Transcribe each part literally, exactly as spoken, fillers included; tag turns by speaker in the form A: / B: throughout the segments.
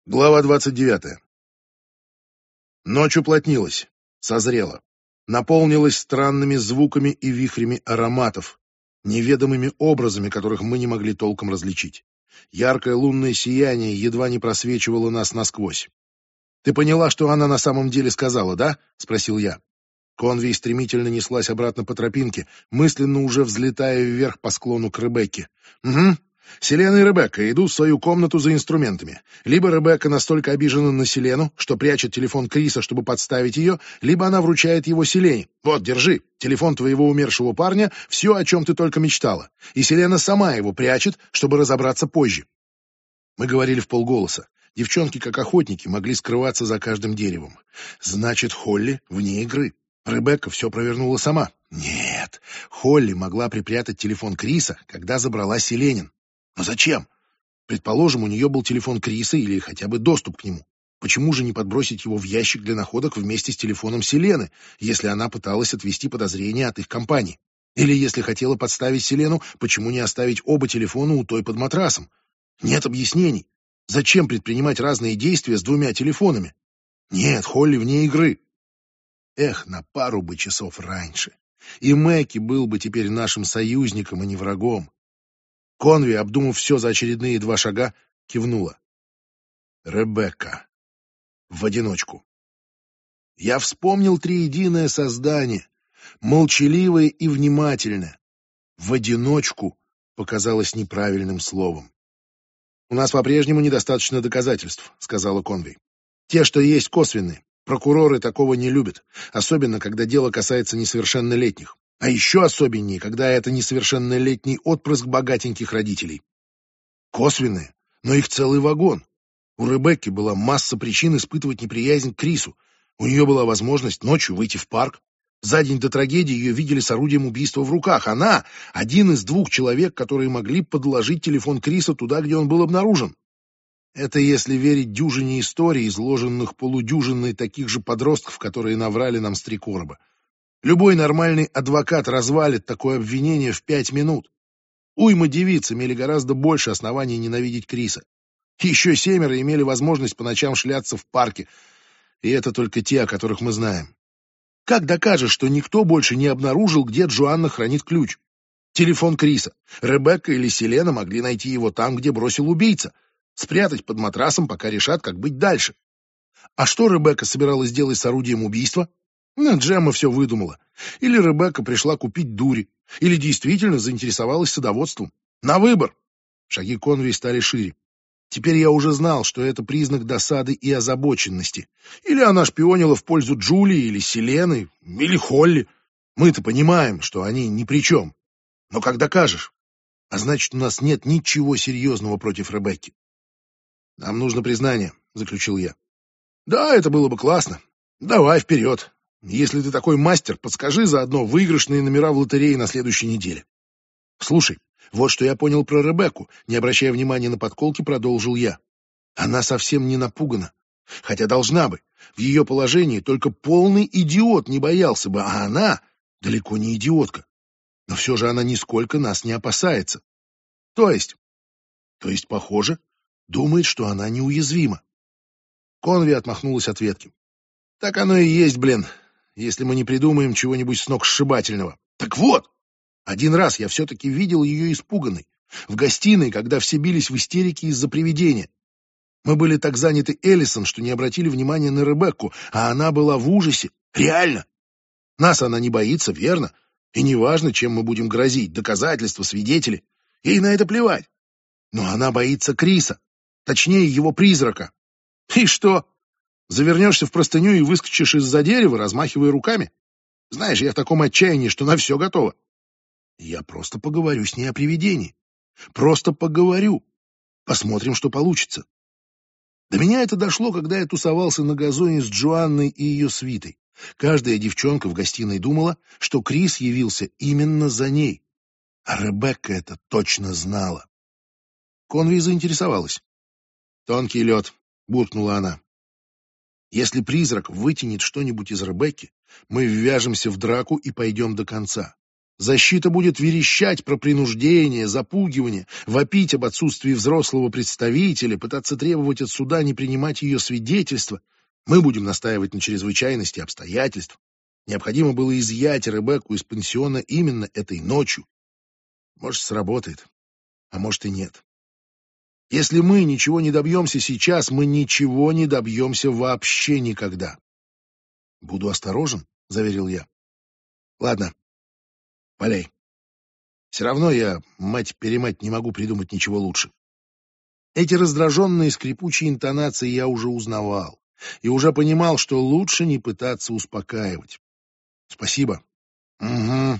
A: Глава двадцать девятая. Ночь уплотнилась, созрела, наполнилась странными звуками и вихрями ароматов, неведомыми образами, которых мы не могли толком различить. Яркое лунное сияние едва не просвечивало нас насквозь. «Ты поняла, что она на самом деле сказала, да?» — спросил я. Конвей стремительно неслась обратно по тропинке, мысленно уже взлетая вверх по склону к Ребекке. «Угу. Селена и Ребекка идут в свою комнату за инструментами. Либо Ребекка настолько обижена на Селену, что прячет телефон Криса, чтобы подставить ее, либо она вручает его Селене. Вот, держи, телефон твоего умершего парня, все, о чем ты только мечтала. И Селена сама его прячет, чтобы разобраться позже». Мы говорили вполголоса. Девчонки, как охотники, могли скрываться за каждым деревом. Значит, Холли вне игры. Ребекка все провернула сама. Нет, Холли могла припрятать телефон Криса, когда забрала Селенин. Но зачем? Предположим, у нее был телефон Криса или хотя бы доступ к нему. Почему же не подбросить его в ящик для находок вместе с телефоном Селены, если она пыталась отвести подозрения от их компании? Или если хотела подставить Селену, почему не оставить оба телефона у той под матрасом? Нет объяснений. Зачем предпринимать разные действия с двумя телефонами? Нет, Холли вне игры. Эх, на пару бы часов раньше. И Мэкки был бы теперь нашим союзником, а не врагом. Конви, обдумав все за очередные два шага, кивнула. Ребекка. В одиночку. Я вспомнил триединое создание, молчаливое и внимательное. В одиночку показалось неправильным словом. «У нас по-прежнему недостаточно доказательств», — сказала Конви. «Те, что есть, косвенные. Прокуроры такого не любят, особенно когда дело касается несовершеннолетних. А еще особеннее, когда это несовершеннолетний отпрыск богатеньких родителей. Косвенные, но их целый вагон. У Ребекки была масса причин испытывать неприязнь к Крису. У нее была возможность ночью выйти в парк. За день до трагедии ее видели с орудием убийства в руках. Она — один из двух человек, которые могли подложить телефон Криса туда, где он был обнаружен. Это если верить дюжине историй, изложенных полудюжиной таких же подростков, которые наврали нам с три короба. Любой нормальный адвокат развалит такое обвинение в пять минут. Уйма девиц имели гораздо больше оснований ненавидеть Криса. Еще семеро имели возможность по ночам шляться в парке. И это только те, о которых мы знаем. Как докажешь, что никто больше не обнаружил, где Джоанна хранит ключ? Телефон Криса. Ребекка или Селена могли найти его там, где бросил убийца. Спрятать под матрасом, пока решат, как быть дальше. А что Ребекка собиралась делать с орудием убийства? Ну, Джемма все выдумала. Или Ребекка пришла купить дури. Или действительно заинтересовалась садоводством. На выбор. Шаги Конви стали шире. Теперь я уже знал, что это признак досады и озабоченности. Или она шпионила в пользу Джулии, или Селены, или Холли. Мы-то понимаем, что они ни при чем. Но как докажешь? А значит, у нас нет ничего серьезного против Ребекки. «Нам нужно признание», — заключил я. «Да, это было бы классно. Давай вперед. Если ты такой мастер, подскажи заодно выигрышные номера в лотерее на следующей неделе». «Слушай, вот что я понял про Ребекку», — не обращая внимания на подколки, продолжил я. «Она совсем не напугана. Хотя должна бы. В ее положении только полный идиот не боялся бы, а она далеко не идиотка. Но все же она нисколько нас не опасается. То есть... То есть, похоже, думает, что она неуязвима». Конви отмахнулась от ветки. «Так оно и есть, блин, если мы не придумаем чего-нибудь сногсшибательного. Так вот, один раз я все-таки видел ее испуганной. В гостиной, когда все бились в истерике из-за привидения. Мы были так заняты Эллисон, что не обратили внимания на Ребекку, а она была в ужасе. Реально. Нас она не боится, верно? И неважно, чем мы будем грозить, доказательства, свидетели. Ей на это плевать. Но она боится Криса. Точнее, его призрака. И что? Завернешься в простыню и выскочишь из-за дерева, размахивая руками? Знаешь, я в таком отчаянии, что на все готово. Я просто поговорю с ней о привидении. Просто поговорю. Посмотрим, что получится. До меня это дошло, когда я тусовался на газоне с Джоанной и ее свитой. Каждая девчонка в гостиной думала, что Крис явился именно за ней. А Ребекка это точно знала. Конви заинтересовалась. «Тонкий лед», — буркнула она. «Если призрак вытянет что-нибудь из Ребекки, мы ввяжемся в драку и пойдем до конца. Защита будет верещать про принуждение, запугивание, вопить об отсутствии взрослого представителя, пытаться требовать от суда не принимать ее свидетельства. Мы будем настаивать на чрезвычайности обстоятельств. Необходимо было изъять Ребекку из пансиона именно этой ночью. Может, сработает, а может и нет. Если мы ничего не добьемся сейчас, мы ничего не добьемся вообще никогда. «Буду осторожен», — заверил я. «Ладно, валяй. Все равно я, мать-перемать, не могу придумать ничего лучше». Эти раздраженные скрипучие интонации я уже узнавал и уже понимал, что лучше не пытаться успокаивать. «Спасибо». «Угу».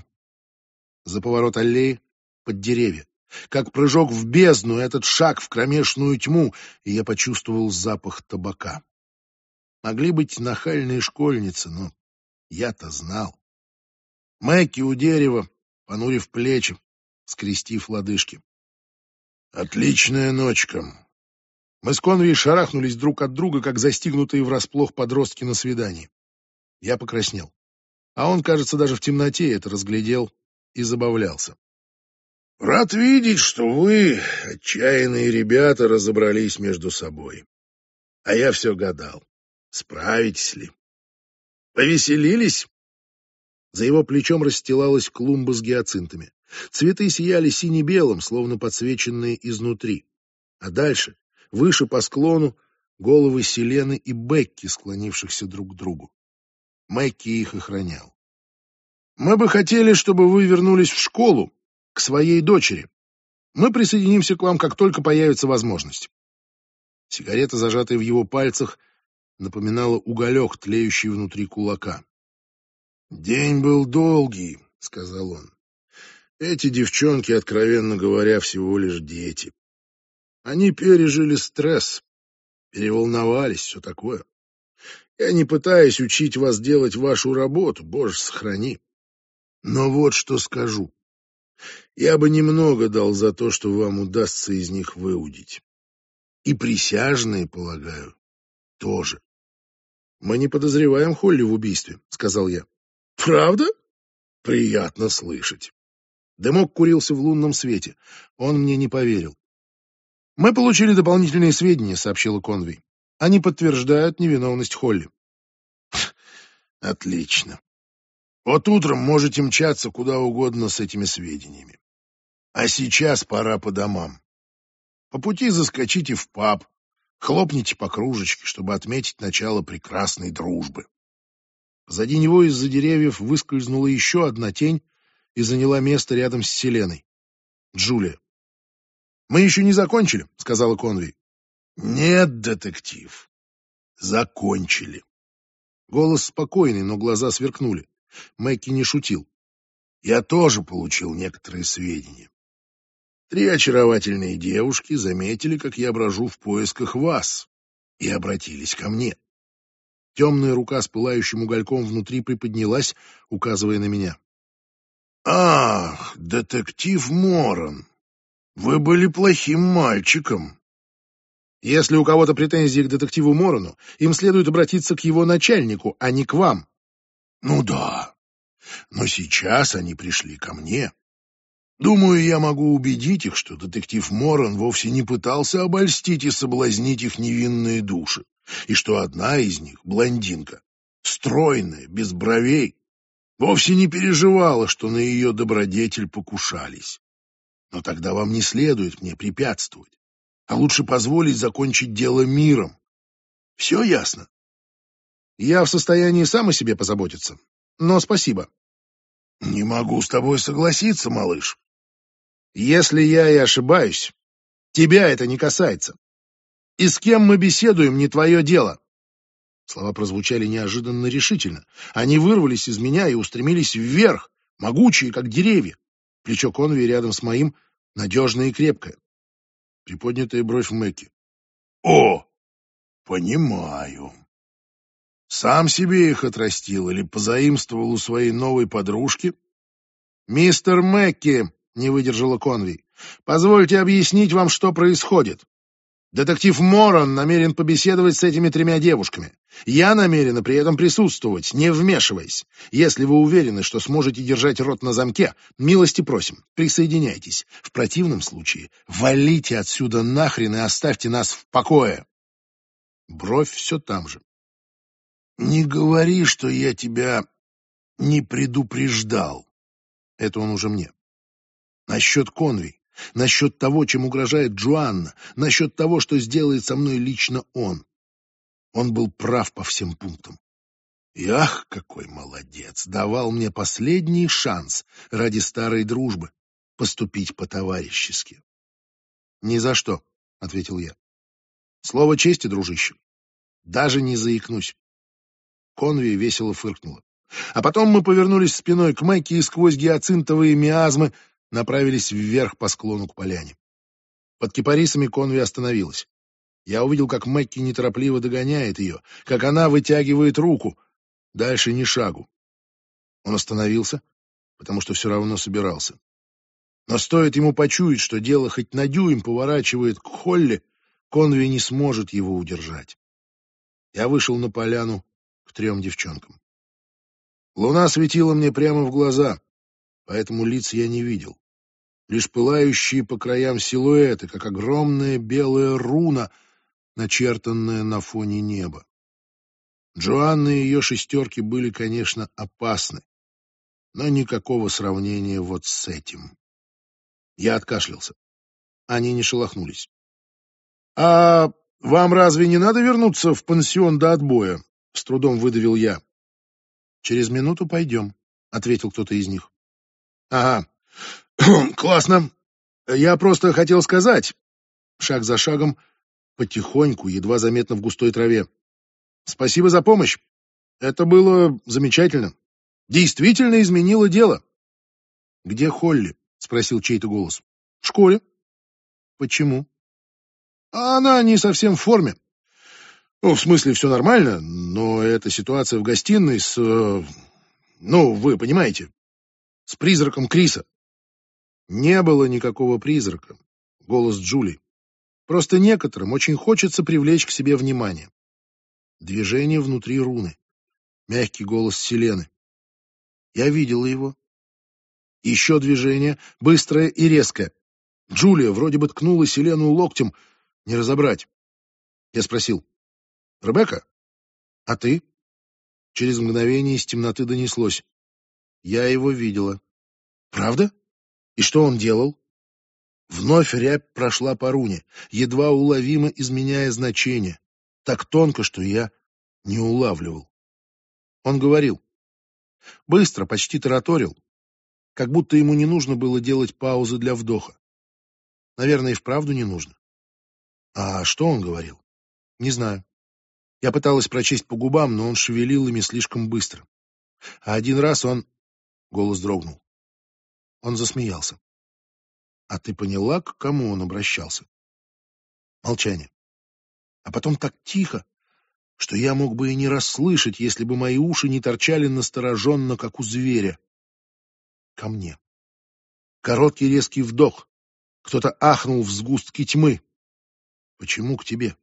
A: За поворот аллеи, под деревья. Как прыжок в бездну, этот шаг в кромешную тьму, и я почувствовал запах табака. Могли быть нахальные школьницы, но я-то знал. Мэкки у дерева, понурив плечи, скрестив лодыжки. Отличная ночка. Мы с Конви шарахнулись друг от друга, как застигнутые врасплох подростки на свидании. Я покраснел. А он, кажется, даже в темноте это разглядел и забавлялся. Рад видеть, что вы, отчаянные ребята, разобрались между собой. А я все гадал, справитесь ли. Повеселились? За его плечом расстилалась клумба с гиацинтами. Цветы сияли сине-белым, словно подсвеченные изнутри. А дальше, выше по склону, головы Селены и Бекки, склонившихся друг к другу. Мэкки их охранял. «Мы бы хотели, чтобы вы вернулись в школу, к своей дочери. Мы присоединимся к вам, как только появится возможность». Сигарета, зажатая в его пальцах, напоминала уголек, тлеющий внутри кулака. «День был долгий», — сказал он. «Эти девчонки, откровенно говоря, всего лишь дети. Они пережили стресс, переволновались, все такое. Я не пытаюсь учить вас делать вашу работу, боже, сохрани. Но вот что скажу. Я бы немного дал за то, что вам удастся из них выудить. И присяжные, полагаю, тоже». «Мы не подозреваем Холли в убийстве», — сказал я. «Правда? Приятно слышать». Дымок курился в лунном свете. Он мне не поверил. «Мы получили дополнительные сведения», — сообщила Конви. «Они подтверждают невиновность Холли». «Отлично. Вот утром можете мчаться куда угодно с этими сведениями. А сейчас пора по домам. По пути заскочите в паб, хлопните по кружечке, чтобы отметить начало прекрасной дружбы». Позади него из-за деревьев выскользнула еще одна тень и заняла место рядом с Селеной. Джулия. «Мы еще не закончили», — сказала Конви. «Нет, детектив, закончили». Голос спокойный, но глаза сверкнули. Мэкки не шутил. «Я тоже получил некоторые сведения. Три очаровательные девушки заметили, как я брожу в поисках вас, и обратились ко мне». Темная рука с пылающим угольком внутри приподнялась, указывая на меня. «Ах, детектив Моран, вы были плохим мальчиком». «Если у кого-то претензии к детективу Морану, им следует обратиться к его начальнику, а не к вам». «Ну да, но сейчас они пришли ко мне. Думаю, я могу убедить их, что детектив Моран вовсе не пытался обольстить и соблазнить их невинные души, и что одна из них, блондинка, стройная, без бровей, вовсе не переживала, что на ее добродетель покушались. Но тогда вам не следует мне препятствовать, а лучше позволить закончить дело миром. Все ясно?» «Я в состоянии сам о себе позаботиться, но спасибо». «Не могу с тобой согласиться, малыш». «Если я и ошибаюсь, тебя это не касается. И с кем мы беседуем, не твое дело». Слова прозвучали неожиданно решительно. Они вырвались из меня и устремились вверх, могучие, как деревья. Плечо Конви рядом с моим надежное и крепкое. Приподнятая бровь Мэкки. «О, понимаю. Сам себе их отрастил или позаимствовал у своей новой подружки?» «Мистер Мэкки», — не выдержала Конви, — «позвольте объяснить вам, что происходит. Детектив Моран намерен побеседовать с этими тремя девушками. Я намерена при этом присутствовать, не вмешиваясь. Если вы уверены, что сможете держать рот на замке, милости просим, присоединяйтесь. В противном случае валите отсюда нахрен и оставьте нас в покое. Бровь все там же. Не говори, что я тебя не предупреждал. Это он уже мне. Насчет Конви, насчет того, чем угрожает Джоанна, насчет того, что сделает со мной лично он. Он был прав по всем пунктам. И ах, какой молодец! Давал мне последний шанс ради старой дружбы поступить по-товарищески. «Ни за что», — ответил я. «Слово чести, дружище. Даже не заикнусь». Конви весело фыркнула. А потом мы повернулись спиной к Мэкке и сквозь гиацинтовые миазмы направились вверх по склону к поляне. Под кипарисами Конви остановилась. Я увидел, как Мэкки неторопливо догоняет ее, как она вытягивает руку. Дальше ни шагу. Он остановился, потому что все равно собирался. Но стоит ему почуять, что дело хоть на дюйм поворачивает к Холли, Конви не сможет его удержать. Я вышел на поляну к трем девчонкам. Луна светила мне прямо в глаза, поэтому лиц я не видел. Лишь пылающие по краям силуэты, как огромная белая руна, начертанная на фоне неба. Джоанна и ее шестерки были, конечно, опасны, но никакого сравнения вот с этим. Я откашлялся. Они не шелохнулись. — А вам разве не надо вернуться в пансион до отбоя? — с трудом выдавил я. — Через минуту пойдем, — ответил кто-то из них. — Ага, классно. Я просто хотел сказать, шаг за шагом, потихоньку, едва заметно в густой траве. Спасибо за помощь. Это было замечательно. Действительно изменило дело. — Где Холли? — спросил чей-то голос. — В школе. — Почему? — Она не совсем в форме. Ну, в смысле, все нормально, но эта ситуация в гостиной с... э, Ну, вы понимаете, с призраком Криса. Не было никакого призрака. Голос Джули. Просто некоторым очень хочется привлечь к себе внимание. Движение внутри руны. Мягкий голос Селены. Я видела его. Еще движение, быстрое и резкое. Джулия вроде бы ткнула Селену локтем. Не разобрать. Я спросил. «Ребекка? А ты?» Через мгновение из темноты донеслось. Я его видела. «Правда? И что он делал?» Вновь рябь прошла по руне, едва уловимо изменяя значение. Так тонко, что я не улавливал. Он говорил. Быстро, почти тараторил. Как будто ему не нужно было делать паузы для вдоха. Наверное, и вправду не нужно. А что он говорил? Не знаю. Я пыталась прочесть по губам, но он шевелил ими слишком быстро. А один раз он... Голос дрогнул. Он засмеялся. А ты поняла, к кому он обращался? Молчание. А потом так тихо, что я мог бы и не расслышать, если бы мои уши не торчали настороженно, как у зверя. Ко мне. Короткий резкий вдох. Кто-то ахнул в сгустке тьмы. Почему к тебе?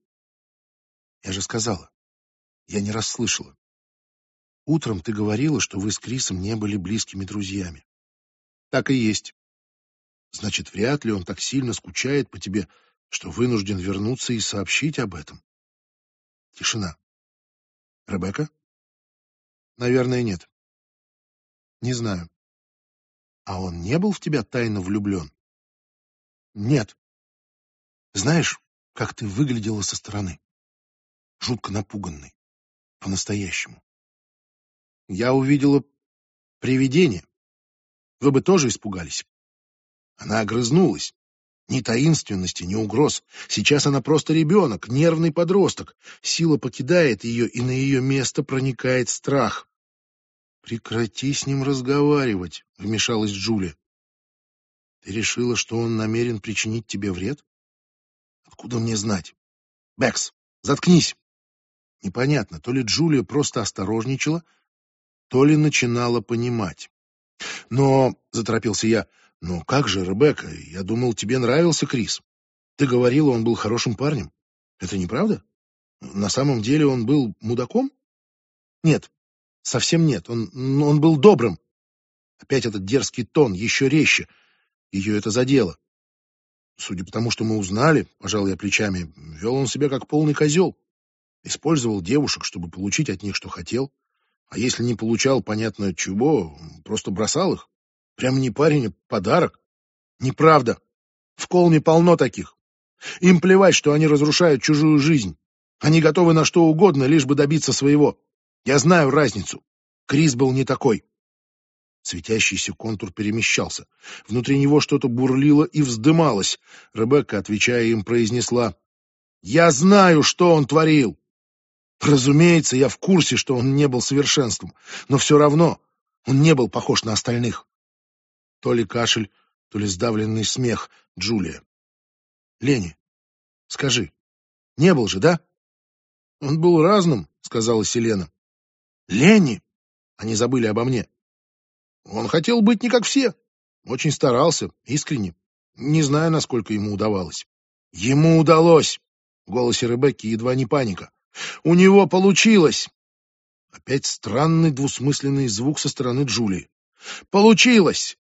A: Я же сказала. Я не расслышала. Утром ты говорила, что вы с Крисом не были близкими друзьями. Так и есть. Значит, вряд ли он так сильно скучает по тебе, что вынужден вернуться и сообщить об этом. Тишина. Ребекка? Наверное, нет. Не знаю. А он не был в тебя тайно влюблен? Нет. Знаешь, как ты выглядела со стороны? Жутко напуганной. По-настоящему. Я увидела привидение. Вы бы тоже испугались. Она огрызнулась. Ни таинственности, ни угроз. Сейчас она просто ребенок, нервный подросток. Сила покидает ее, и на ее место проникает страх. «Прекрати с ним разговаривать», — вмешалась Джулия. «Ты решила, что он намерен причинить тебе вред? Откуда мне знать? Бэкс, заткнись!» Непонятно, то ли Джулия просто осторожничала, то ли начинала понимать. «Но», — заторопился я, — «но как же, Ребекка, я думал, тебе нравился Крис». Ты говорила, он был хорошим парнем. Это неправда? На самом деле он был мудаком? Нет, совсем нет. Он, он был добрым. Опять этот дерзкий тон, еще резче. Ее это задело. Судя по тому, что мы узнали, пожал я плечами, вел он себя как полный козел. Использовал девушек, чтобы получить от них, что хотел. А если не получал, понятно чего, просто бросал их. Прямо не парень, а подарок. Неправда. В Колме полно таких. Им плевать, что они разрушают чужую жизнь. Они готовы на что угодно, лишь бы добиться своего. Я знаю разницу. Крис был не такой. Светящийся контур перемещался. Внутри него что-то бурлило и вздымалось. Ребекка, отвечая им, произнесла: «Я знаю, что он творил!» Разумеется, я в курсе, что он не был совершенством, но все равно он не был похож на остальных. То ли кашель, то ли сдавленный смех. Джулия. «Лени, скажи, не был же, да?» «Он был разным», — сказала Селена. «Лени!» Они забыли обо мне. «Он хотел быть не как все. Очень старался, искренне. Не знаю, насколько ему удавалось». «Ему удалось!» В голосе Ребекки едва не паника. «У него получилось!» Опять странный двусмысленный звук со стороны Джулии. «Получилось!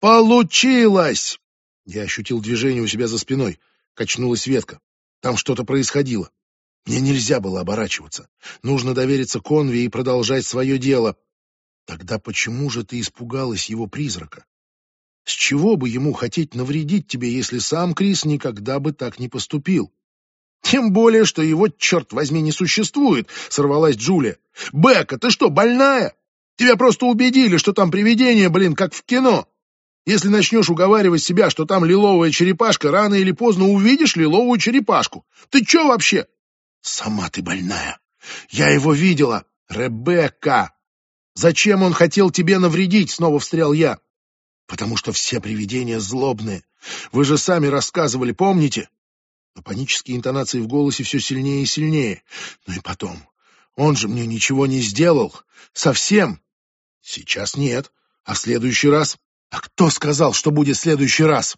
A: Получилось!» Я ощутил движение у себя за спиной. Качнулась ветка. Там что-то происходило. Мне нельзя было оборачиваться. Нужно довериться Конви и продолжать свое дело. Тогда почему же ты испугалась его призрака? С чего бы ему хотеть навредить тебе, если сам Крис никогда бы так не поступил? Тем более, что его, черт возьми, не существует, сорвалась Джулия. Бекка, ты что, больная? Тебя просто убедили, что там привидение, блин, как в кино. Если начнешь уговаривать себя, что там лиловая черепашка, рано или поздно увидишь лиловую черепашку. Ты че вообще? Сама ты больная. Я его видела. Ребекка. Зачем он хотел тебе навредить? Снова встрял я. Потому что все привидения злобные. Вы же сами рассказывали, помните? Но панические интонации в голосе все сильнее и сильнее. Ну и потом, он же мне ничего не сделал. Совсем. Сейчас нет. А в следующий раз? А кто сказал, что будет в следующий раз?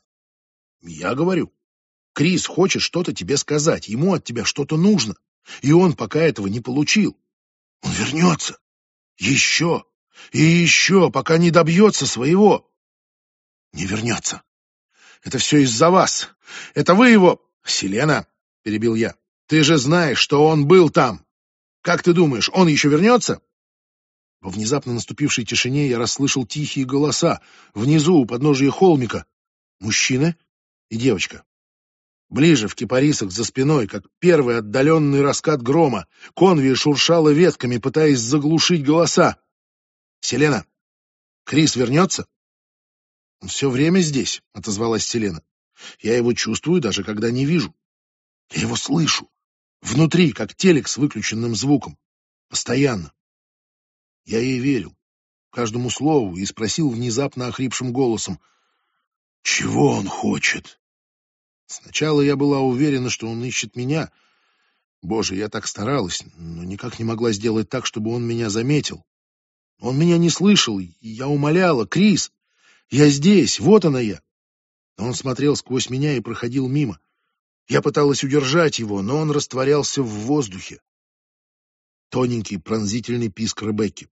A: Я говорю. Крис хочет что-то тебе сказать. Ему от тебя что-то нужно. И он пока этого не получил. Он вернется. Еще. И еще, пока не добьется своего. Не вернется. Это все из-за вас. Это вы его... Селена, перебил я, ты же знаешь, что он был там. Как ты думаешь, он еще вернется? Во внезапно наступившей тишине я расслышал тихие голоса. Внизу, у подножия холмика. Мужчина и девочка. Ближе, в кипарисах за спиной, как первый отдаленный раскат грома, Конви шуршала ветками, пытаясь заглушить голоса. Селена, Крис вернется? Он все время здесь, отозвалась Селена. Я его чувствую, даже когда не вижу. Я его слышу. Внутри, как телек с выключенным звуком. Постоянно. Я ей верил. Каждому слову и спросил внезапно охрипшим голосом. Чего он хочет? Сначала я была уверена, что он ищет меня. Боже, я так старалась, но никак не могла сделать так, чтобы он меня заметил. Он меня не слышал, и я умоляла. Крис, я здесь, вот она я. Он смотрел сквозь меня и проходил мимо. Я пыталась удержать его, но он растворялся в воздухе. Тоненький пронзительный писк Ребекки.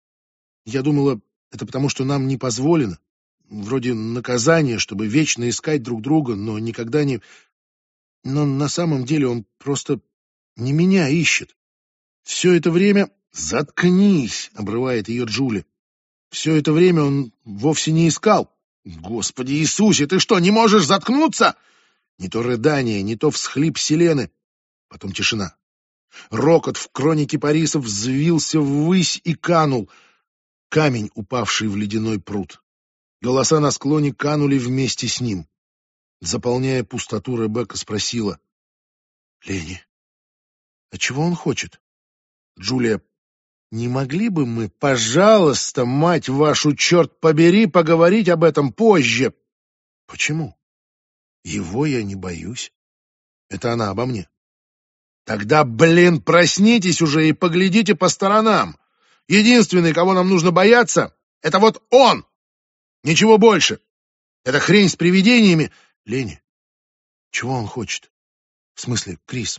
A: Я думала, это потому, что нам не позволено. Вроде наказания, чтобы вечно искать друг друга, но никогда не... Но на самом деле он просто не меня ищет. Все это время... «Заткнись!» — обрывает ее Джули. Все это время он вовсе не искал. Господи Иисусе, ты что, не можешь заткнуться? Не то рыдание, не то всхлип Селены. Потом тишина. Рокот в кроне кипарисов взвился ввысь и канул. Камень, упавший в ледяной пруд. Голоса на склоне канули вместе с ним. Заполняя пустоту, Ребекка спросила. «Лени, а чего он хочет?» Джулия. «Не могли бы мы, пожалуйста, мать вашу, черт побери, поговорить об этом позже?» «Почему? Его я не боюсь». Это она обо мне. «Тогда, блин, проснитесь уже и поглядите по сторонам. Единственный, кого нам нужно бояться, это вот он. Ничего больше. Эта хрень с привидениями...» «Лени, Чего он хочет? В смысле, Крис?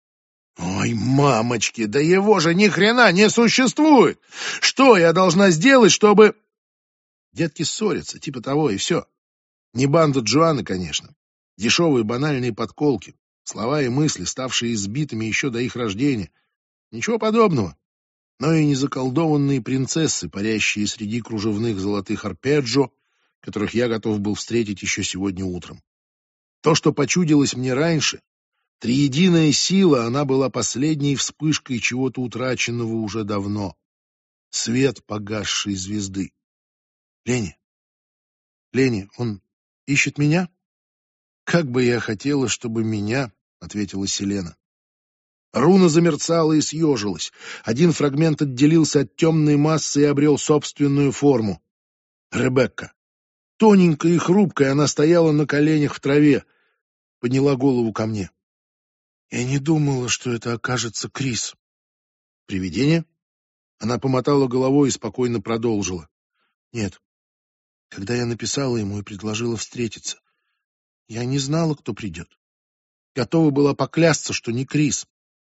A: Ой, мамочки, да его же ни хрена не существует! Что я должна сделать, чтобы... Детки ссорятся, типа того, и все. Не банда Джоанны, конечно. Дешевые банальные подколки. Слова и мысли, ставшие избитыми еще до их рождения. Ничего подобного. Но и не заколдованные принцессы, парящие среди кружевных золотых арпеджио, которых я готов был встретить еще сегодня утром. То, что почудилось мне раньше, триединая сила, она была последней вспышкой чего-то утраченного уже давно. Свет погасшей звезды. Леня, Леня, он ищет меня? Как бы я хотела, чтобы меня, — ответила Селена. Руна замерцала и съежилась. Один фрагмент отделился от темной массы и обрел собственную форму. Ребекка. Тоненькая и хрупкая, она стояла на коленях в траве, подняла голову ко мне. Я не думала, что это окажется Крис. Привидение? Она помотала головой и спокойно продолжила. Нет. Когда я написала ему и предложила встретиться, я не знала, кто придет. Готова была поклясться, что не Крис.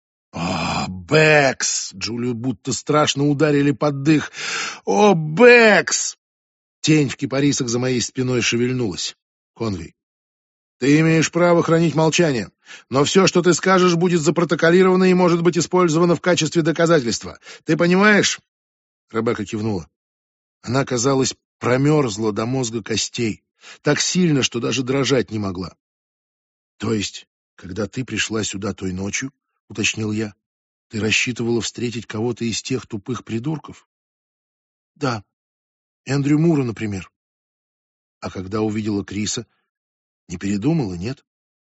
A: «О, Бэкс!» Джулию будто страшно ударили под дых. «О, Бэкс!» Тень в кипарисах за моей спиной шевельнулась. Конвей. «Ты имеешь право хранить молчание, но все, что ты скажешь, будет запротоколировано и может быть использовано в качестве доказательства. Ты понимаешь?» Ребекка кивнула. Она, казалось, промерзла до мозга костей, так сильно, что даже дрожать не могла. «То есть, когда ты пришла сюда той ночью, — уточнил я, — ты рассчитывала встретить кого-то из тех тупых придурков?» «Да, Эндрю Мура, например». «А когда увидела Криса, не передумала, нет?»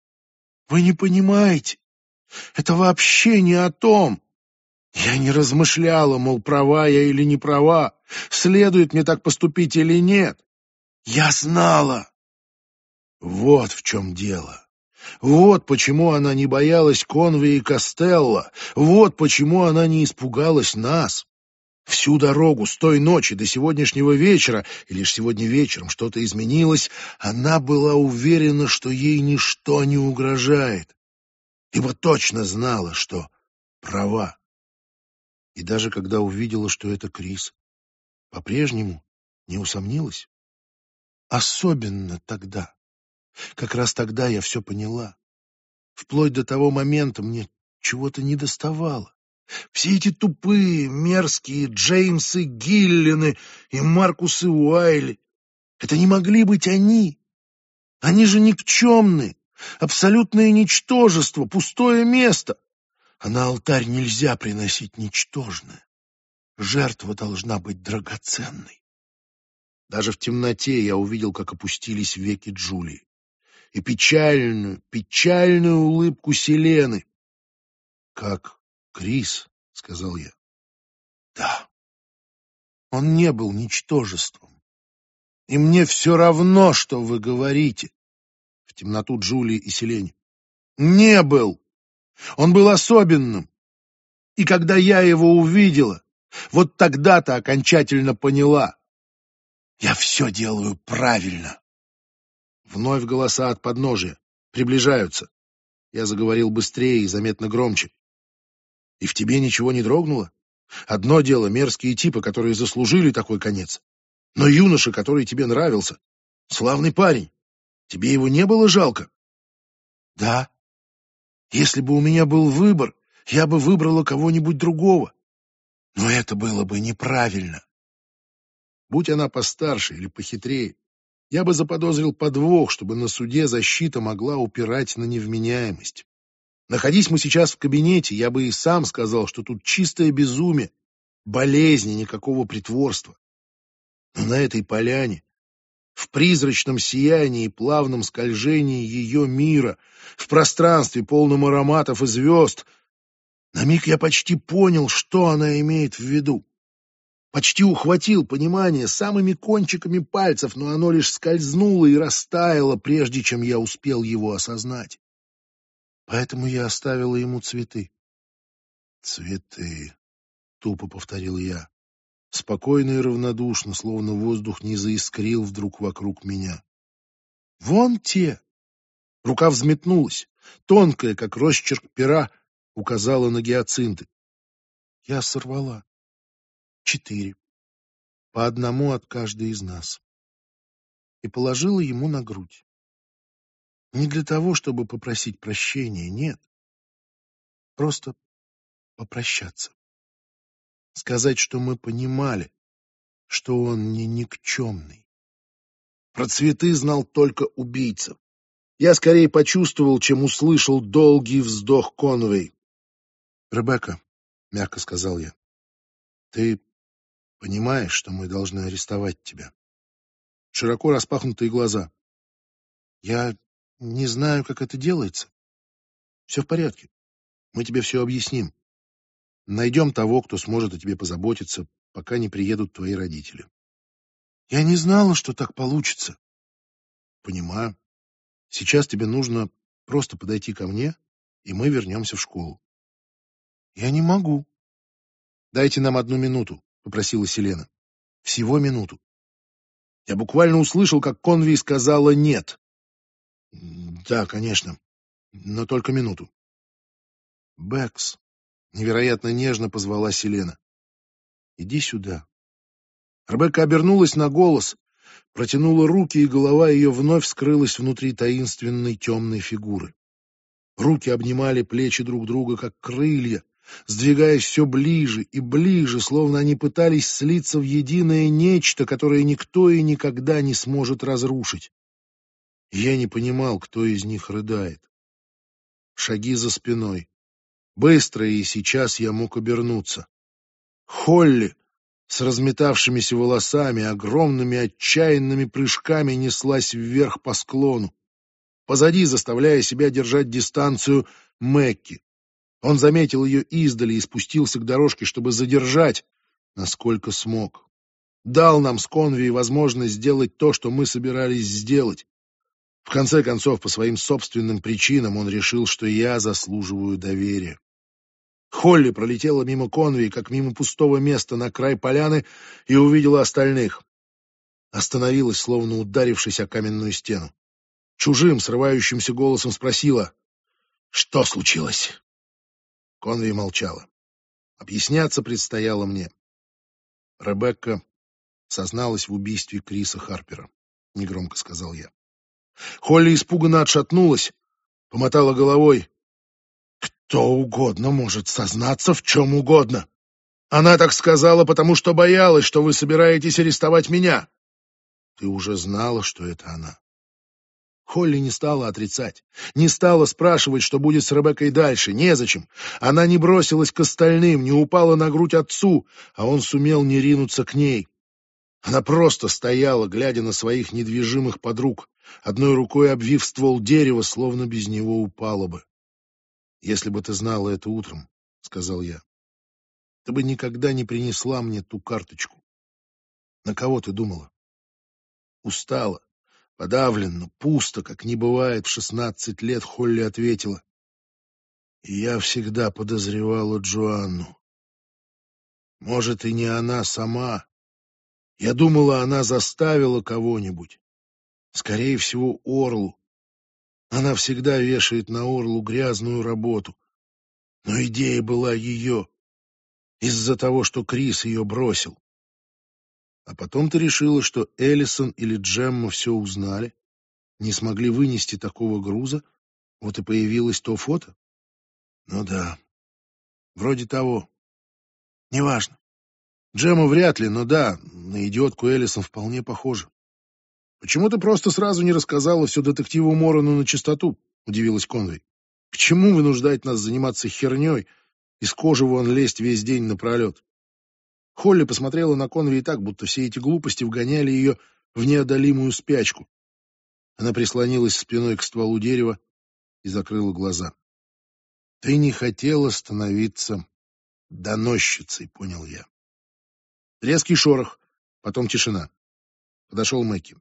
A: «Вы не понимаете, это вообще не о том. Я не размышляла, мол, права я или не права, следует мне так поступить или нет. Я знала». Вот в чем дело. Вот почему она не боялась Конвей и Костелло. Вот почему она не испугалась нас. Всю дорогу, с той ночи до сегодняшнего вечера, и лишь сегодня вечером что-то изменилось, она была уверена, что ей ничто не угрожает, ибо точно знала, что права. И даже когда увидела, что это Крис, по-прежнему не усомнилась. Особенно тогда. Как раз тогда я все поняла. Вплоть до того момента мне чего-то недоставало. Все эти тупые, мерзкие Джеймсы Гиллины и Маркусы Уайли — это не могли быть они. Они же никчемные, абсолютное ничтожество, пустое место. А на алтарь нельзя приносить ничтожное. Жертва должна быть драгоценной. Даже в темноте я увидел, как опустились веки Джулии. И печальную, печальную улыбку Селены. «Как Крис», — сказал я. «Да, он не был ничтожеством. И мне все равно, что вы говорите». В темноту Джулии и Селене. «Не был. Он был особенным. И когда я его увидела, вот тогда-то окончательно поняла. Я все делаю правильно». Вновь голоса от подножия. Приближаются. Я заговорил быстрее и заметно громче. «И в тебе ничего не дрогнуло? Одно дело мерзкие типы, которые заслужили такой конец. Но юноша, который тебе нравился, славный парень, тебе его не было жалко?» «Да. Если бы у меня был выбор, я бы выбрала кого-нибудь другого. Но это было бы неправильно. Будь она постарше или похитрее, я бы заподозрил подвох, чтобы на суде защита могла упирать на невменяемость. Находись мы сейчас в кабинете, я бы и сам сказал, что тут чистое безумие, болезни, никакого притворства. Но на этой поляне, в призрачном сиянии и плавном скольжении ее мира, в пространстве, полном ароматов и звезд, на миг я почти понял, что она имеет в виду. Почти ухватил понимание самыми кончиками пальцев, но оно лишь скользнуло и растаяло, прежде чем я успел его осознать. Поэтому я оставила ему цветы. «Цветы», — тупо повторил я, спокойно и равнодушно, словно воздух не заискрил вдруг вокруг меня. «Вон те!» Рука взметнулась, тонкая, как росчерк пера, указала на гиацинты. Я сорвала. Четыре. По одному от каждой из нас. И положила ему на грудь. Не для того, чтобы попросить прощения, нет. Просто попрощаться. Сказать, что мы понимали, что он не никчемный. Про цветы знал только убийца. Я скорее почувствовал, чем услышал долгий вздох Конвей. «Ребекка», — мягко сказал я, — «ты понимаешь, что мы должны арестовать тебя?» Широко распахнутые глаза. «Я не знаю, как это делается. Все в порядке. Мы тебе все объясним. Найдем того, кто сможет о тебе позаботиться, пока не приедут твои родители». «Я не знала, что так получится». «Понимаю. Сейчас тебе нужно просто подойти ко мне, и мы вернемся в школу». «Я не могу». «Дайте нам одну минуту», — попросила Селена. «Всего минуту». Я буквально услышал, как Конвей сказала «нет». «Да, конечно, но только минуту». «Бэкс», — невероятно нежно позвала Селена. «Иди сюда». Ребекка обернулась на голос, протянула руки, и голова ее вновь скрылась внутри таинственной темной фигуры. Руки обнимали плечи друг друга, как крылья, сдвигаясь все ближе и ближе, словно они пытались слиться в единое нечто, которое никто и никогда не сможет разрушить. Я не понимал, кто из них рыдает. Шаги за спиной. Быстро, и сейчас я мог обернуться. Холли с разметавшимися волосами, огромными отчаянными прыжками неслась вверх по склону. Позади, заставляя себя держать дистанцию, Мэкки. Он заметил ее издали и спустился к дорожке, чтобы задержать, насколько смог. Дал нам с Конвей возможность сделать то, что мы собирались сделать. В конце концов, по своим собственным причинам он решил, что я заслуживаю доверия. Холли пролетела мимо Конвей, как мимо пустого места на край поляны, и увидела остальных. Остановилась, словно ударившись о каменную стену. Чужим, срывающимся голосом спросила: «Что случилось?» Конвей молчала. Объясняться предстояло мне. «Ребекка созналась в убийстве Криса Харпера», — негромко сказал я. Холли испуганно отшатнулась, помотала головой. «Кто угодно может сознаться в чем угодно. Она так сказала, потому что боялась, что вы собираетесь арестовать меня». «Ты уже знала, что это она». Холли не стала отрицать, не стала спрашивать, что будет с Ребеккой дальше, незачем. Она не бросилась к остальным, не упала на грудь отцу, а он сумел не ринуться к ней. Она просто стояла, глядя на своих недвижимых подруг, одной рукой обвив ствол дерева, словно без него упала бы. «Если бы ты знала это утром, — сказал я, — ты бы никогда не принесла мне ту карточку. На кого ты думала?» Устала, подавленно, пусто, как не бывает в шестнадцать лет, Холли ответила: «И я всегда подозревала Джоанну. Может, и не она сама. Я думала, она заставила кого-нибудь. Скорее всего, Орлу. Она всегда вешает на Орлу грязную работу. Но идея была ее, из-за того, что Крис ее бросил. А потом ты решила, что Эллисон или Джемма все узнали, не смогли вынести такого груза, вот и появилось то фото? Ну да, вроде того. Неважно. Джемма вряд ли, но да, на идиотку Эллисон вполне похоже. «Почему ты просто сразу не рассказала все детективу Морону на чистоту?» — удивилась Конвей. «К чему вынуждать нас заниматься херней, из кожи вон лезть весь день напролет?» Холли посмотрела на Конвей так, будто все эти глупости вгоняли ее в неодолимую спячку. Она прислонилась спиной к стволу дерева и закрыла глаза. «Ты не хотела становиться доносчицей», — понял я. Резкий шорох, потом тишина. Подошел Мэкки.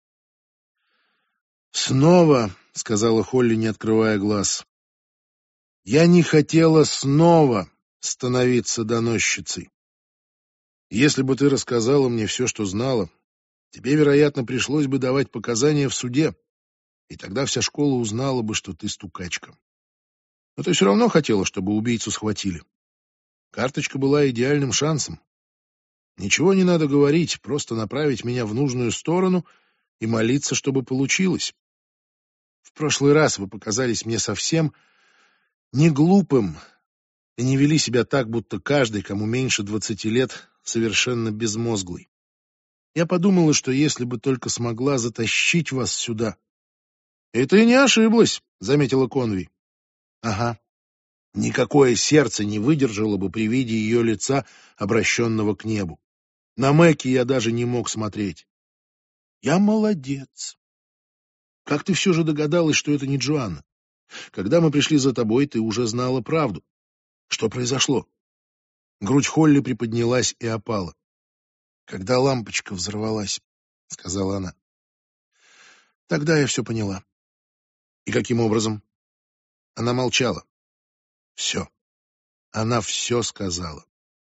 A: «Снова», — сказала Холли, не открывая глаз, — «я не хотела снова становиться доносчицей. Если бы ты рассказала мне все, что знала, тебе, вероятно, пришлось бы давать показания в суде. И тогда вся школа узнала бы, что ты стукачка. Но ты все равно хотела, чтобы убийцу схватили. Карточка была идеальным шансом. Ничего не надо говорить, просто направить меня в нужную сторону и молиться, чтобы получилось. В прошлый раз вы показались мне совсем не глупым и не вели себя так, будто каждый, кому меньше двадцати лет, совершенно безмозглый. Я подумала, что если бы только смогла затащить вас сюда... — Это и не ошиблась, — заметила Конви. — Ага. Никакое сердце не выдержало бы при виде ее лица, обращенного к небу. На Мэкки я даже не мог смотреть. Я молодец. Как ты все же догадалась, что это не Джоанна? Когда мы пришли за тобой, ты уже знала правду. Что произошло? Грудь Холли приподнялась и опала. Когда лампочка взорвалась, — сказала она. Тогда я все поняла. И каким образом? Она молчала. Все. Она все сказала.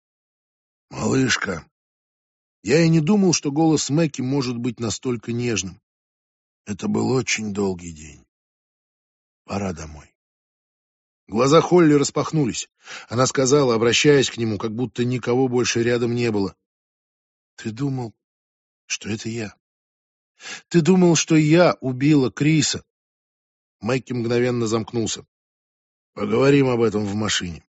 A: Малышка, я и не думал, что голос Мэкки может быть настолько нежным. Это был очень долгий день. Пора домой. Глаза Холли распахнулись. Она сказала, обращаясь к нему, как будто никого больше рядом не было. Ты думал, что это я? Ты думал, что я убила Криса? Мэкки мгновенно замкнулся. Поговорим об этом в машине.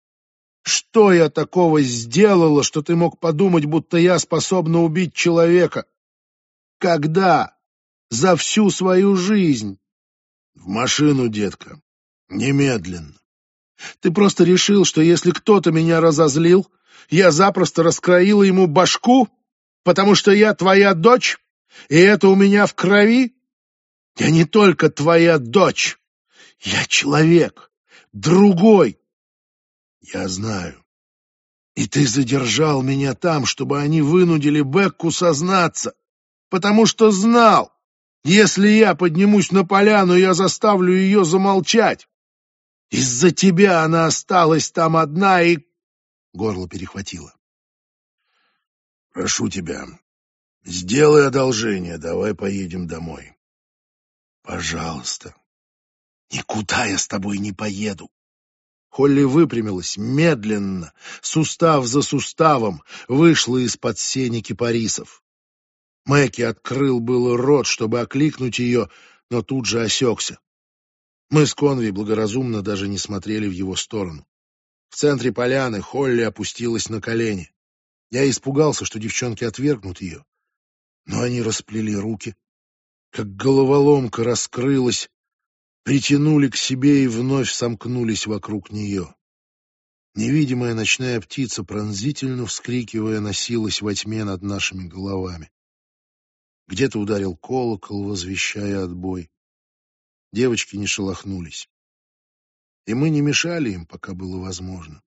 A: Что я такого сделала, что ты мог подумать, будто я способна убить человека? Когда? За всю свою жизнь? В машину, детка. Немедленно. Ты просто решил, что если кто-то меня разозлил, я запросто раскроила ему башку, потому что я твоя дочь, и это у меня в крови? Я не только твоя дочь. Я человек. Другой. Я знаю. И ты задержал меня там, чтобы они вынудили Бекку сознаться, потому что знал, если я поднимусь на поляну, я заставлю ее замолчать. Из-за тебя она осталась там одна и... Горло перехватило. Прошу тебя, сделай одолжение, давай поедем домой. Пожалуйста. Никуда я с тобой не поеду. Холли выпрямилась медленно, сустав за суставом, вышла из-под сени кипарисов. Мэкки открыл было рот, чтобы окликнуть ее, но тут же осекся. Мы с Конви благоразумно даже не смотрели в его сторону. В центре поляны Холли опустилась на колени. Я испугался, что девчонки отвергнут ее. Но они расплели руки, как головоломка раскрылась, притянули к себе и вновь сомкнулись вокруг нее. Невидимая ночная птица, пронзительно вскрикивая, носилась во тьме над нашими головами. Где-то ударил колокол, возвещая отбой. Девочки не шелохнулись. И мы не мешали им, пока было возможно.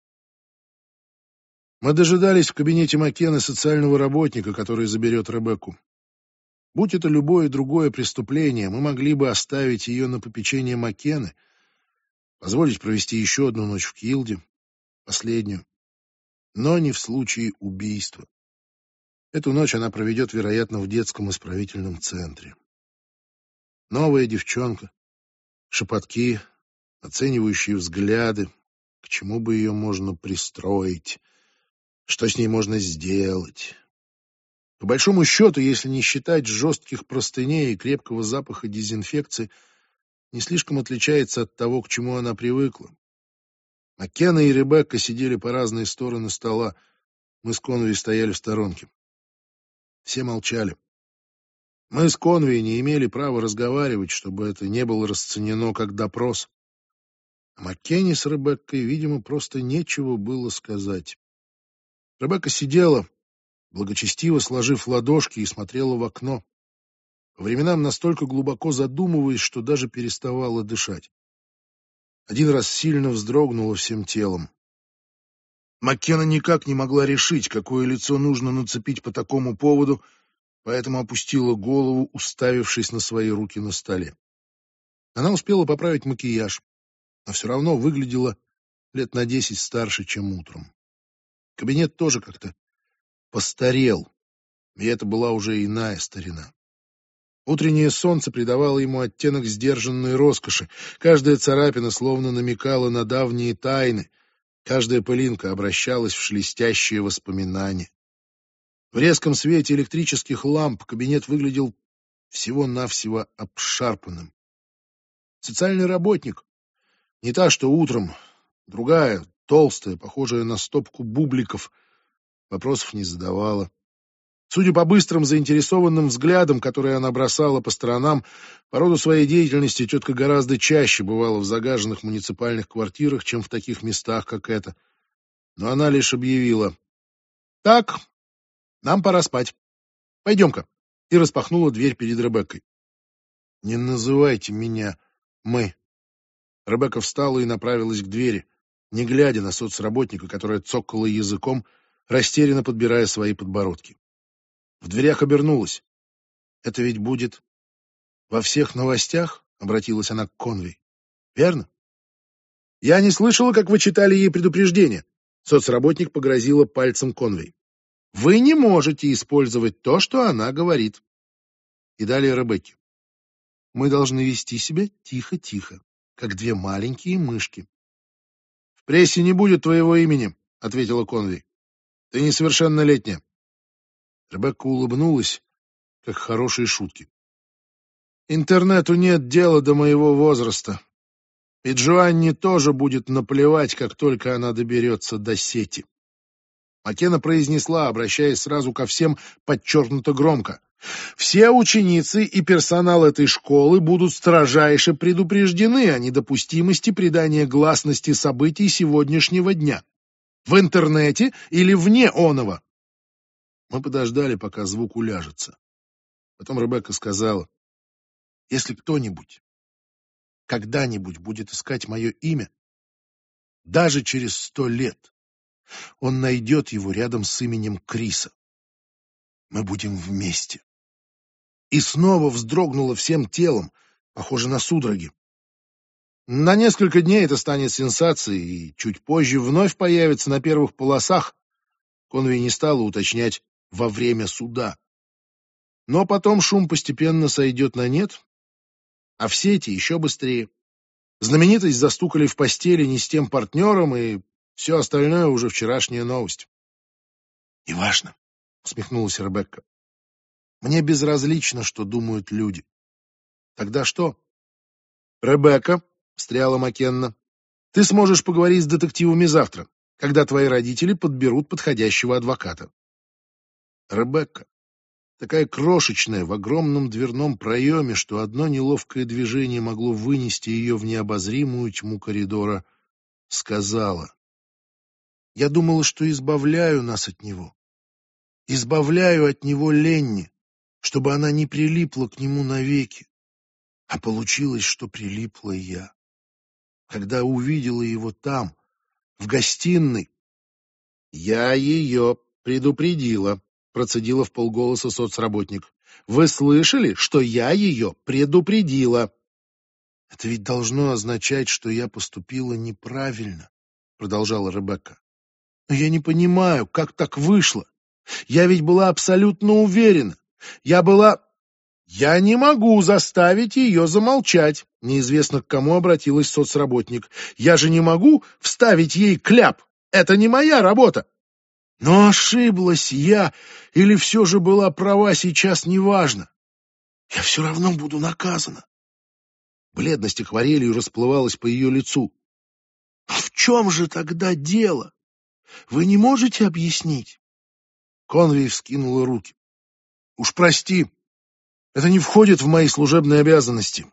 A: Мы дожидались в кабинете Маккены социального работника, который заберет Ребекку. Будь это любое другое преступление, мы могли бы оставить ее на попечение Маккены, позволить провести еще одну ночь в Килде, последнюю, но не в случае убийства. Эту ночь она проведет, вероятно, в детском исправительном центре. Новая девчонка, шепотки, оценивающие взгляды, к чему бы ее можно пристроить, что с ней можно сделать. По большому счету, если не считать жестких простыней и крепкого запаха дезинфекции, не слишком отличается от того, к чему она привыкла. Маккена и Ребекка сидели по разные стороны стола, мы с Конви стояли в сторонке. Все молчали. Мы с Конви не имели права разговаривать, чтобы это не было расценено как допрос. А Маккене с Ребеккой, видимо, просто нечего было сказать. Ребекка сидела, благочестиво сложив ладошки, и смотрела в окно, по временам настолько глубоко задумываясь, что даже переставала дышать. Один раз сильно вздрогнула всем телом. Маккена никак не могла решить, какое лицо нужно нацепить по такому поводу, поэтому опустила голову, уставившись на свои руки на столе. Она успела поправить макияж, но все равно выглядела лет на десять старше, чем утром. Кабинет тоже как-то постарел, и это была уже иная старина. Утреннее солнце придавало ему оттенок сдержанной роскоши. Каждая царапина словно намекала на давние тайны. Каждая пылинка обращалась в шелестящие воспоминания. В резком свете электрических ламп кабинет выглядел всего-навсего обшарпанным. Социальный работник, не та, что утром, другая, толстая, похожая на стопку бубликов, вопросов не задавала. Судя по быстрым заинтересованным взглядам, которые она бросала по сторонам, по роду своей деятельности тетка гораздо чаще бывала в загаженных муниципальных квартирах, чем в таких местах, как эта. Но она лишь объявила: «Так, нам пора спать. Пойдем-ка», и распахнула дверь перед Ребеккой. «Не называйте меня «мы». Ребекка встала и направилась к двери, не глядя на соцработника, которая цокала языком, растерянно подбирая свои подбородки. В дверях обернулась. «Это ведь будет во всех новостях?» — обратилась она к Конвей. «Верно?» «Я не слышала, как вы читали ей предупреждение». Соцработник погрозила пальцем Конвей. «Вы не можете использовать то, что она говорит». И далее Ребекке. «Мы должны вести себя тихо-тихо, как две маленькие мышки». «В прессе не будет твоего имени», — ответила Конвей. «Ты несовершеннолетняя». Ребекка улыбнулась, как хорошие шутки. «Интернету нет дела до моего возраста. И Джоанни тоже будет наплевать, как только она доберется до сети». Маккена произнесла, обращаясь сразу ко всем подчеркнуто громко. «Все ученицы и персонал этой школы будут строжайше предупреждены о недопустимости придания гласности событий сегодняшнего дня. В интернете или вне оного». Мы подождали, пока звук уляжется. Потом Ребекка сказала: «Если кто-нибудь когда-нибудь будет искать мое имя, даже через сто лет, он найдет его рядом с именем Криса. Мы будем вместе». И снова вздрогнула всем телом, похоже на судороги. На несколько дней это станет сенсацией, и чуть позже вновь появится на первых полосах. Конвей не стала уточнять «во время суда». Но потом шум постепенно сойдет на нет, а в сети еще быстрее. Знаменитость застукали в постели не с тем партнером, и все остальное уже вчерашняя новость. «Неважно», — усмехнулась Ребекка. «Мне безразлично, что думают люди». «Тогда что?» «Ребекка», — встряла Маккенна, — «ты сможешь поговорить с детективами завтра, когда твои родители подберут подходящего адвоката». Ребекка, такая крошечная в огромном дверном проеме, что одно неловкое движение могло вынести ее в необозримую тьму коридора, сказала: «Я думала, что избавляю нас от него. Избавляю от него Ленни, чтобы она не прилипла к нему навеки. А получилось, что прилипла я. Когда увидела его там, в гостиной...» «Я ее предупредила», — процедила вполголоса соцработник. «Вы слышали, что я ее предупредила?» «Это ведь должно означать, что я поступила неправильно», — продолжала Ребекка. «Но я не понимаю, как так вышло. Я ведь была абсолютно уверена. Я была...» «Я не могу заставить ее замолчать», — неизвестно к кому обратилась соцработник. «Я же не могу вставить ей кляп. Это не моя работа». Но ошиблась я, или все же была права, сейчас неважно. Я все равно буду наказана. Бледность акварелью расплывалась по ее лицу. Но в чем же тогда дело? Вы не можете объяснить? Конвей вскинула руки. Уж прости, это не входит в мои служебные обязанности.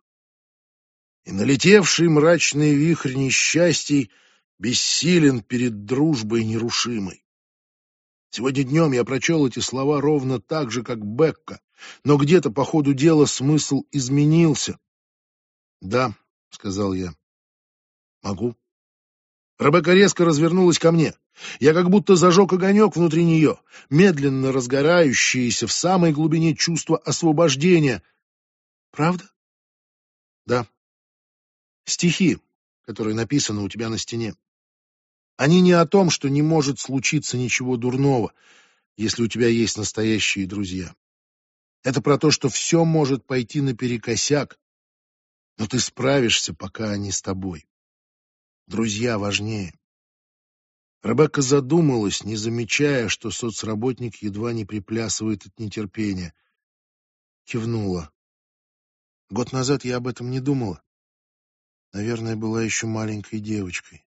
A: И налетевший мрачный вихрь несчастий бессилен перед дружбой нерушимой. Сегодня днем я прочел эти слова ровно так же, как Бекка, но где-то по ходу дела смысл изменился. «Да», — сказал я, — «могу». Ребекка резко развернулась ко мне. Я как будто зажег огонек внутри нее, медленно разгорающееся в самой глубине чувства освобождения. «Правда?» «Да». «Стихи, которые написаны у тебя на стене. Они не о том, что не может случиться ничего дурного, если у тебя есть настоящие друзья. Это про то, что все может пойти наперекосяк, но ты справишься, пока они с тобой. Друзья важнее. Ребекка задумалась, не замечая, что соцработник едва не приплясывает от нетерпения. Кивнула. Год назад я об этом не думала. Наверное, была еще маленькой девочкой.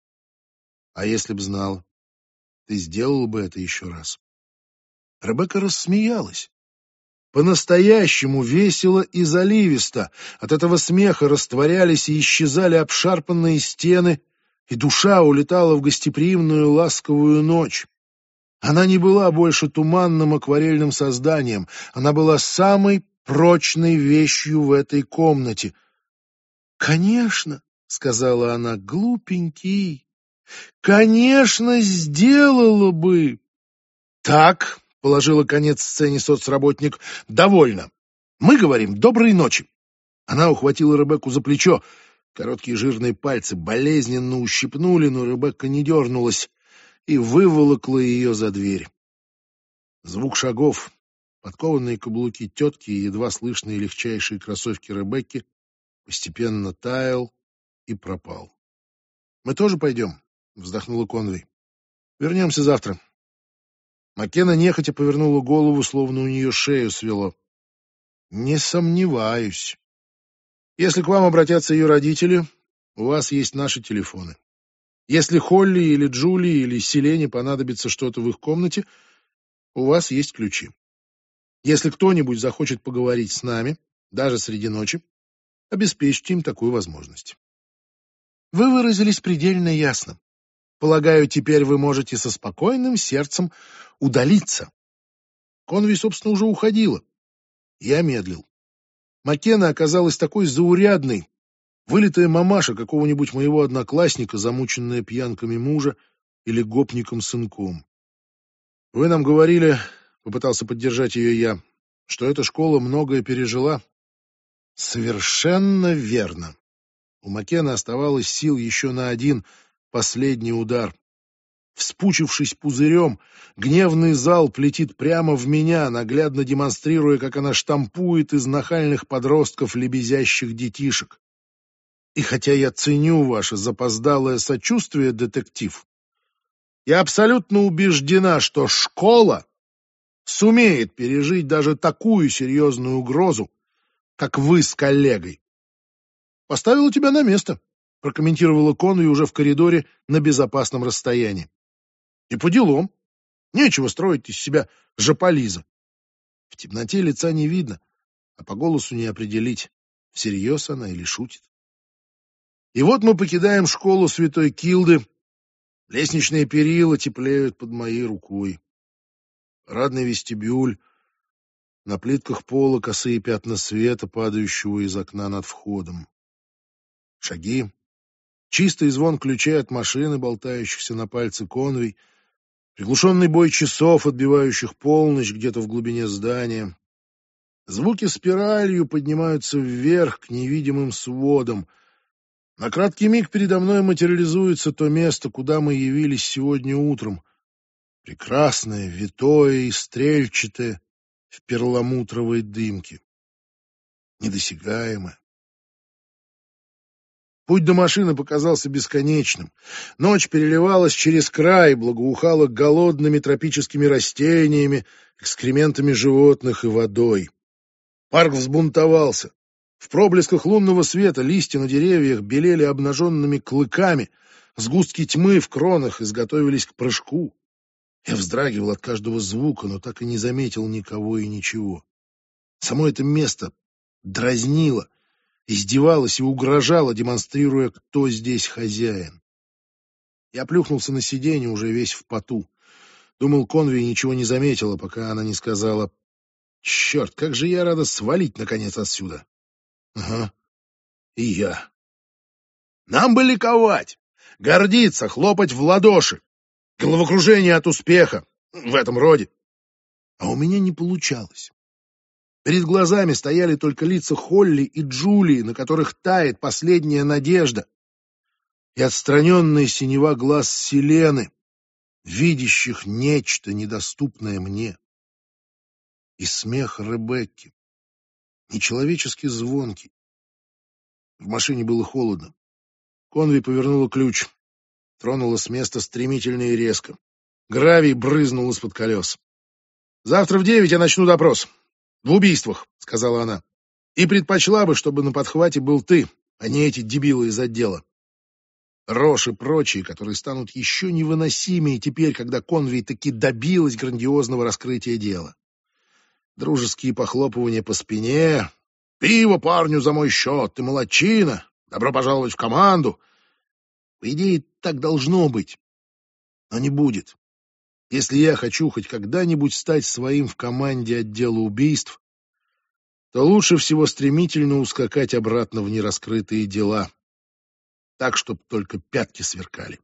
A: А если б знала, ты сделала бы это еще раз? Ребекка рассмеялась. По-настоящему весело и заливисто. От этого смеха растворялись и исчезали обшарпанные стены, и душа улетала в гостеприимную ласковую ночь. Она не была больше туманным акварельным созданием. Она была самой прочной вещью в этой комнате. «Конечно», — сказала она, — «глупенький, конечно, сделала бы». «Так», — положила конец сцене соцработник, — «довольно. Мы говорим «доброй ночи». Она ухватила Ребекку за плечо. Короткие жирные пальцы болезненно ущипнули, но Ребекка не дернулась и выволокла ее за дверь. Звук шагов, подкованные каблуки тетки и едва слышные легчайшие кроссовки Ребекки постепенно таял и пропал. «Мы тоже пойдем?» — вздохнула Конвей. «Вернемся завтра». Маккена нехотя повернула голову, словно у нее шею свело. «Не сомневаюсь. Если к вам обратятся ее родители, у вас есть наши телефоны. Если Холли или Джули или Селене понадобится что-то в их комнате, у вас есть ключи. Если кто-нибудь захочет поговорить с нами, даже среди ночи, обеспечьте им такую возможность». Вы выразились предельно ясно. Полагаю, теперь вы можете со спокойным сердцем удалиться. Конви, собственно, уже уходила. Я медлил. Маккена оказалась такой заурядной, вылитая мамаша какого-нибудь моего одноклассника, замученная пьянками мужа или гопником-сынком. Вы нам говорили, попытался поддержать ее я, что эта школа многое пережила. Совершенно верно. У Маккена оставалось сил еще на один последний удар. Вспучившись пузырем, гневный залп летит прямо в меня, наглядно демонстрируя, как она штампует из нахальных подростков лебезящих детишек. И хотя я ценю ваше запоздалое сочувствие, детектив, я абсолютно убеждена, что школа сумеет пережить даже такую серьезную угрозу, как вы с коллегой. «Поставила тебя на место», — прокомментировала Конви уже в коридоре на безопасном расстоянии. «И по делам. Нечего строить из себя жополиза. В темноте лица не видно, а по голосу не определить, всерьез она или шутит». И вот мы покидаем школу Святой Килды. Лестничные перила теплеют под моей рукой. Парадный вестибюль. На плитках пола косые пятна света, падающего из окна над входом. Шаги. Чистый звон ключей от машины, болтающихся на пальце Конвей. Приглушенный бой часов, отбивающих полночь где-то в глубине здания. Звуки спиралью поднимаются вверх к невидимым сводам. На краткий миг передо мной материализуется то место, куда мы явились сегодня утром. Прекрасное, витое и стрельчатое в перламутровой дымке. Недосягаемое. Путь до машины показался бесконечным. Ночь переливалась через край, благоухала голодными тропическими растениями, экскрементами животных и водой. Парк взбунтовался. В проблесках лунного света листья на деревьях белели обнаженными клыками, сгустки тьмы в кронах изготовились к прыжку. Я вздрагивал от каждого звука, но так и не заметил никого и ничего. Само это место дразнило, издевалось и угрожало, демонстрируя, кто здесь хозяин. Я плюхнулся на сиденье, уже весь в поту. Думал, Конви ничего не заметила, пока она не сказала: «Черт, как же я рада свалить, наконец, отсюда!» «Ага, и я». Нам бы ликовать, гордиться, хлопать в ладоши. Головокружение от успеха, в этом роде. А у меня не получалось. Перед глазами стояли только лица Холли и Джулии, на которых тает последняя надежда, и отстраненная синева глаз Селены, видящих нечто недоступное мне. И смех Ребекки, нечеловечески звонкий. В машине было холодно. Конви повернула ключ, тронула с места стремительно и резко. Гравий брызнул из-под колес. «Завтра в девять я начну допрос. В убийствах», — сказала она. «И предпочла бы, чтобы на подхвате был ты, а не эти дебилы из отдела. Рош и прочие, которые станут еще невыносимее теперь, когда Конвей таки добилась грандиозного раскрытия дела. Дружеские похлопывания по спине. «Пиво парню за мой счет, ты молодчина! Добро пожаловать в команду!» По идее, так должно быть. Но не будет. Если я хочу хоть когда-нибудь стать своим в команде отдела убийств, то лучше всего стремительно ускакать обратно в нераскрытые дела. Так, чтоб только пятки сверкали.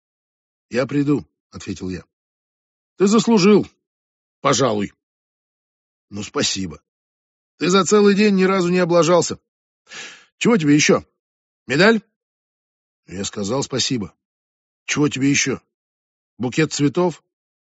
A: «Я приду», — ответил я. «Ты заслужил. Пожалуй». «Ну, спасибо. Ты за целый день ни разу не облажался. Чего тебе еще? Медаль?» Я сказал спасибо. «Чего тебе еще? Букет цветов?»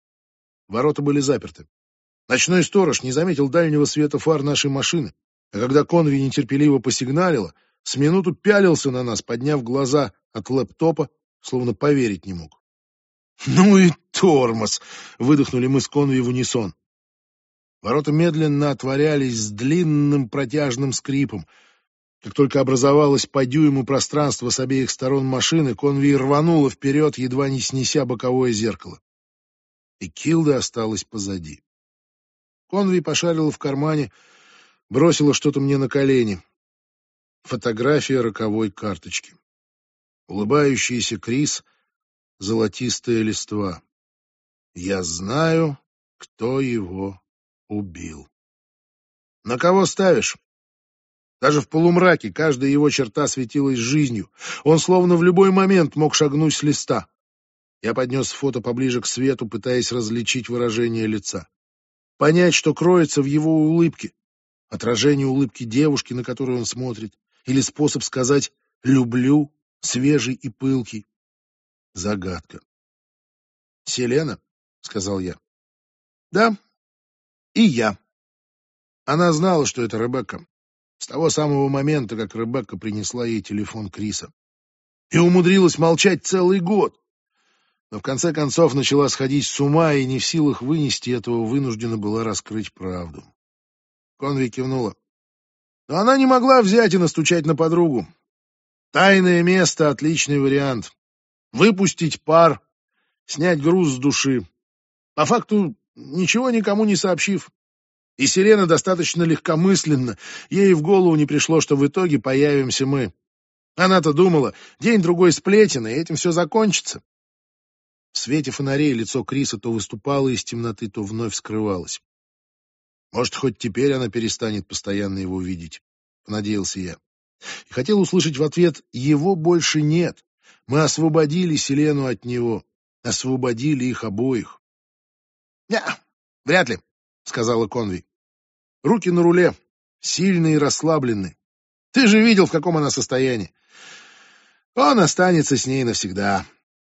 A: Ворота были заперты. Ночной сторож не заметил дальнего света фар нашей машины, а когда Конви нетерпеливо посигналила, с минуту пялился на нас, подняв глаза от лэптопа, словно поверить не мог. «Ну и тормоз!» — выдохнули мы с Конви в унисон. Ворота медленно отворялись с длинным протяжным скрипом. Как только образовалось по дюйму пространства с обеих сторон машины, Конви рванула вперед, едва не снеся боковое зеркало. И Килда осталась позади. Конви пошарила в кармане, бросила что-то мне на колени. Фотография роковой карточки. Улыбающийся Крис, золотистая листва. Я знаю, кто его убил. На кого ставишь? Даже в полумраке каждая его черта светилась жизнью. Он словно в любой момент мог шагнуть с листа. Я поднес фото поближе к свету, пытаясь различить выражение лица. Понять, что кроется в его улыбке. Отражение улыбки девушки, на которую он смотрит. Или способ сказать «люблю», свежий и пылкий. Загадка. «Селена?» — сказал я. «Да, и я». Она знала, что это Ребекка. С того самого момента, как Ребекка принесла ей телефон Криса. И умудрилась молчать целый год. Но в конце концов начала сходить с ума и не в силах вынести этого вынуждена была раскрыть правду. Конви кивнула. Но она не могла взять и настучать на подругу. Тайное место — отличный вариант. Выпустить пар, снять груз с души. По факту, ничего никому не сообщив. И Селена достаточно легкомысленно, ей в голову не пришло, что в итоге появимся мы. Она-то думала, день-другой сплетен, и этим все закончится. В свете фонарей лицо Криса то выступало из темноты, то вновь скрывалось. Может, хоть теперь она перестанет постоянно его видеть, понадеялся я. И хотел услышать в ответ: его больше нет. Мы освободили Селену от него, освободили их обоих. «Не, вряд ли», — сказала Конви. Руки на руле, сильные и расслабленные. Ты же видел, в каком она состоянии. Он останется с ней навсегда.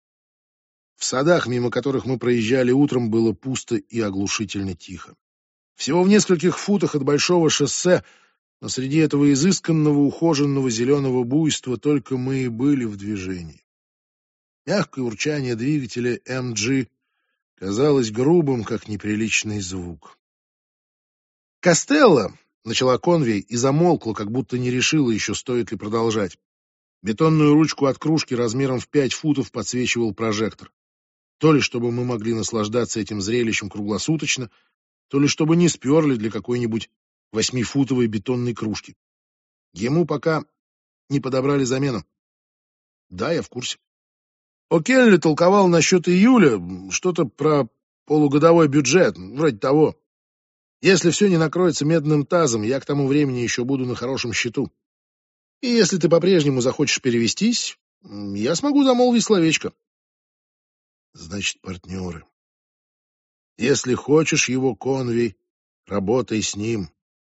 A: В садах, мимо которых мы проезжали утром, было пусто и оглушительно тихо. Всего в нескольких футах от большого шоссе, но среди этого изысканного, ухоженного зеленого буйства только мы и были в движении. Мягкое урчание двигателя эм джи казалось грубым, как неприличный звук. «Костелло!» — начала Конви и замолкла, как будто не решила еще, стоит ли продолжать. Бетонную ручку от кружки размером в пять футов подсвечивал прожектор. То ли чтобы мы могли наслаждаться этим зрелищем круглосуточно, то ли чтобы не сперли для какой-нибудь восьмифутовой бетонной кружки. Ему пока не подобрали замену. Да, я в курсе. О'Келли толковал насчет июля, что-то про полугодовой бюджет, вроде того. Если все не накроется медным тазом, я к тому времени еще буду на хорошем счету. И если ты по-прежнему захочешь перевестись, я смогу замолвить словечко. Значит, партнеры. Если хочешь его, Конвей, работай с ним.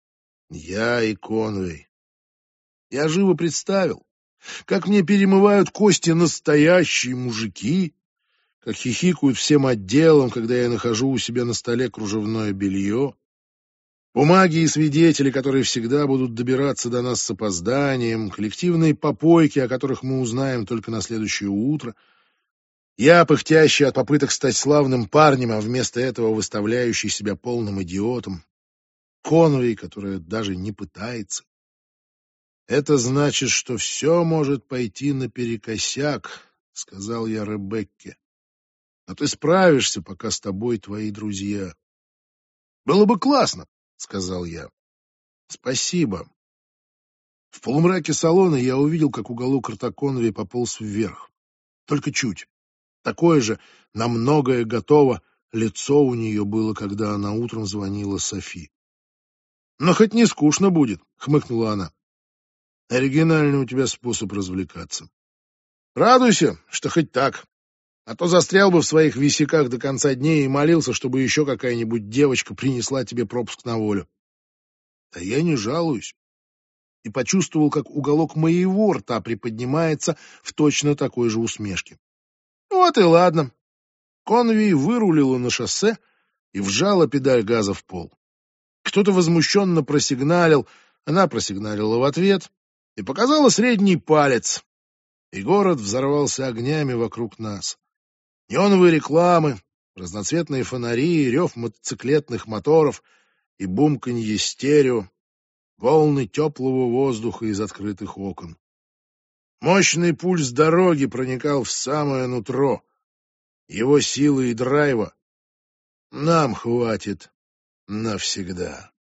A: Я и Конвей. Я живо представил, как мне перемывают кости настоящие мужики, как хихикают всем отделом, когда я нахожу у себя на столе кружевное белье. Бумаги и свидетели, которые всегда будут добираться до нас с опозданием, коллективные попойки, о которых мы узнаем только на следующее утро. Я, пыхтящий от попыток стать славным парнем, а вместо этого выставляющий себя полным идиотом. Конвей, которая даже не пытается. Это значит, что все может пойти наперекосяк, сказал я Ребекке. Но ты справишься, пока с тобой твои друзья. Было бы классно, сказал я. Спасибо. В полумраке салона я увидел, как уголок рта Конвей пополз вверх. Только чуть. Такое же, на многое готово, лицо у нее было, когда она утром звонила Софи. «Но хоть не скучно будет», — хмыкнула она. «Оригинальный у тебя способ развлекаться. Радуйся, что хоть так. А то застрял бы в своих висяках до конца дней и молился, чтобы еще какая-нибудь девочка принесла тебе пропуск на волю». А я не жалуюсь. И почувствовал, как уголок моего рта приподнимается в точно такой же усмешке. Вот и ладно. Конвей вырулила на шоссе и вжала педаль газа в пол. Кто-то возмущенно просигналил, она просигналила в ответ и показала средний палец. И город взорвался огнями вокруг нас. Неоновые рекламы, разноцветные фонари, рев мотоциклетных моторов и бумканье стерео, волны теплого воздуха из открытых окон. Мощный пульс дороги проникал в самое нутро. Его силы и драйва нам хватит навсегда.